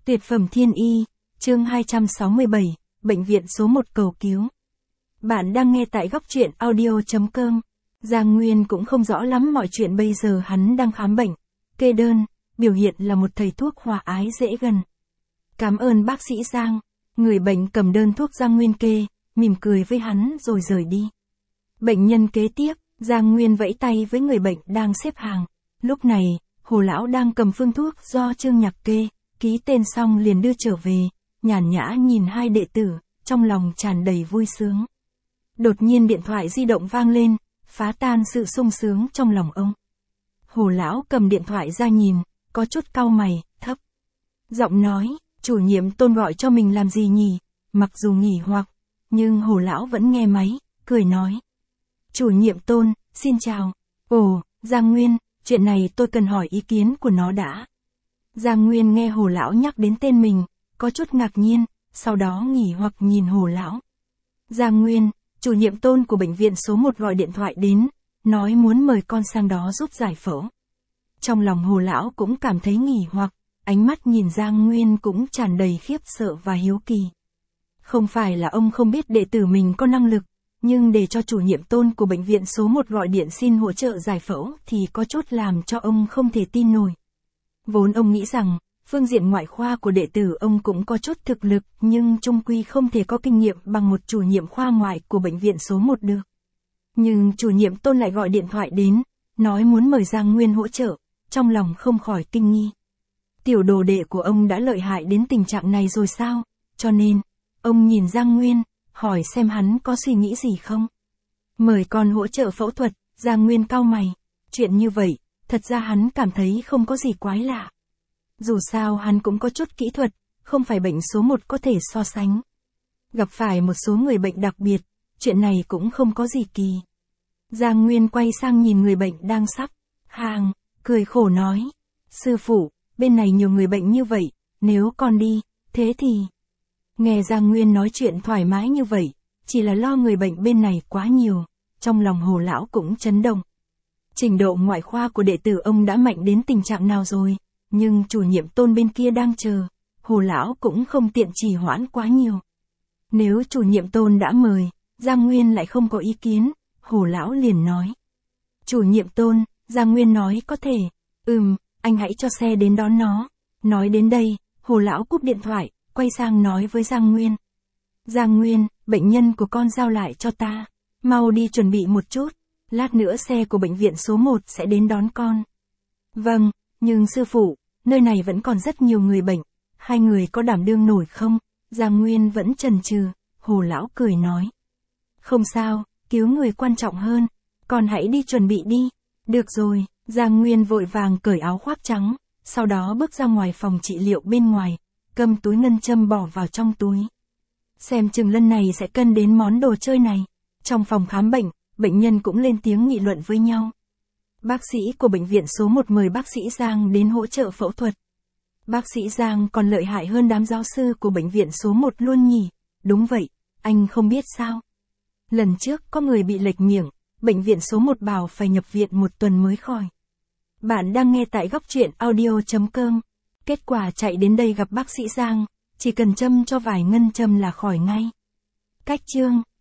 Tuyệt phẩm thiên y, chương 267, bệnh viện số 1 cầu cứu. Bạn đang nghe tại góc truyện audio.com. Giang Nguyên cũng không rõ lắm mọi chuyện bây giờ hắn đang khám bệnh, kê đơn, biểu hiện là một thầy thuốc hòa ái dễ gần. Cảm ơn bác sĩ Giang, người bệnh cầm đơn thuốc Giang Nguyên kê, mỉm cười với hắn rồi rời đi. Bệnh nhân kế tiếp, Giang Nguyên vẫy tay với người bệnh đang xếp hàng. Lúc này, Hồ Lão đang cầm phương thuốc do Trương Nhạc kê, ký tên xong liền đưa trở về, nhàn nhã nhìn hai đệ tử, trong lòng tràn đầy vui sướng. Đột nhiên điện thoại di động vang lên, phá tan sự sung sướng trong lòng ông. Hồ Lão cầm điện thoại ra nhìn, có chút cau mày, thấp giọng nói, chủ nhiệm Tôn gọi cho mình làm gì nhỉ? Mặc dù nghỉ hoặc, nhưng Hồ Lão vẫn nghe máy, cười nói. Chủ nhiệm Tôn, xin chào. Ồ, Giang Nguyên, chuyện này tôi cần hỏi ý kiến của nó đã. Giang Nguyên nghe Hồ Lão nhắc đến tên mình, có chút ngạc nhiên, sau đó nghỉ hoặc nhìn Hồ Lão. Giang Nguyên, chủ nhiệm Tôn của bệnh viện số 1 gọi điện thoại đến, nói muốn mời con sang đó giúp giải phẫu. Trong lòng Hồ Lão cũng cảm thấy nghỉ hoặc, ánh mắt nhìn Giang Nguyên cũng tràn đầy khiếp sợ và hiếu kỳ. Không phải là ông không biết đệ tử mình có năng lực, nhưng để cho chủ nhiệm Tôn của bệnh viện số 1 gọi điện xin hỗ trợ giải phẫu thì có chút làm cho ông không thể tin nổi. Vốn ông nghĩ rằng, phương diện ngoại khoa của đệ tử ông cũng có chút thực lực nhưng chung quy không thể có kinh nghiệm bằng một chủ nhiệm khoa ngoại của bệnh viện số 1 được. Nhưng chủ nhiệm Tôn lại gọi điện thoại đến, nói muốn mời Giang Nguyên hỗ trợ, trong lòng không khỏi kinh nghi. Tiểu đồ đệ của ông đã lợi hại đến tình trạng này rồi sao? Cho nên, ông nhìn Giang Nguyên, hỏi xem hắn có suy nghĩ gì không? Mời con hỗ trợ phẫu thuật, Giang Nguyên cau mày. Chuyện như vậy, thật ra hắn cảm thấy không có gì quái lạ. Dù sao hắn cũng có chút kỹ thuật, không phải bệnh số 1 có thể so sánh. Gặp phải một số người bệnh đặc biệt, chuyện này cũng không có gì kỳ. Giang Nguyên quay sang nhìn người bệnh đang sắp hàng, cười khổ nói. Sư phụ, bên này nhiều người bệnh như vậy, nếu con đi, thế thì... Nghe Giang Nguyên nói chuyện thoải mái như vậy, chỉ là lo người bệnh bên này quá nhiều, trong lòng Hồ Lão cũng chấn động. Trình độ ngoại khoa của đệ tử ông đã mạnh đến tình trạng nào rồi, nhưng chủ nhiệm Tôn bên kia đang chờ, Hồ Lão cũng không tiện trì hoãn quá nhiều. Nếu chủ nhiệm Tôn đã mời, Giang Nguyên lại không có ý kiến, Hồ Lão liền nói. Chủ nhiệm Tôn, Giang Nguyên nói có thể, anh hãy cho xe đến đón nó. Nói đến đây, Hồ Lão cúp điện thoại, quay sang nói với Giang Nguyên. Giang Nguyên, bệnh nhân của con giao lại cho ta, mau đi chuẩn bị một chút, lát nữa xe của bệnh viện số 1 sẽ đến đón con. Vâng, nhưng sư phụ, nơi này vẫn còn rất nhiều người bệnh, hai người có đảm đương nổi không? Giang Nguyên vẫn chần chừ, Hồ Lão cười nói. Không sao, cứu người quan trọng hơn, con hãy đi chuẩn bị đi. Được rồi, Giang Nguyên vội vàng cởi áo khoác trắng, sau đó bước ra ngoài phòng trị liệu bên ngoài, cầm túi ngân châm bỏ vào trong túi. Xem chừng lần này sẽ cân đến món đồ chơi này. Trong phòng khám bệnh, bệnh nhân cũng lên tiếng nghị luận với nhau. Bác sĩ của bệnh viện số 1 mời bác sĩ Giang đến hỗ trợ phẫu thuật. Bác sĩ Giang còn lợi hại hơn đám giáo sư của bệnh viện số 1 luôn nhỉ? Đúng vậy, anh không biết sao? Lần trước có người bị lệch miệng, bệnh viện số 1 bảo phải nhập viện 1 tuần mới khỏi. Bạn đang nghe tại góc truyện audio.com. Kết quả chạy đến đây gặp bác sĩ Giang, chỉ cần châm cho vài ngân châm là khỏi ngay. Cách chương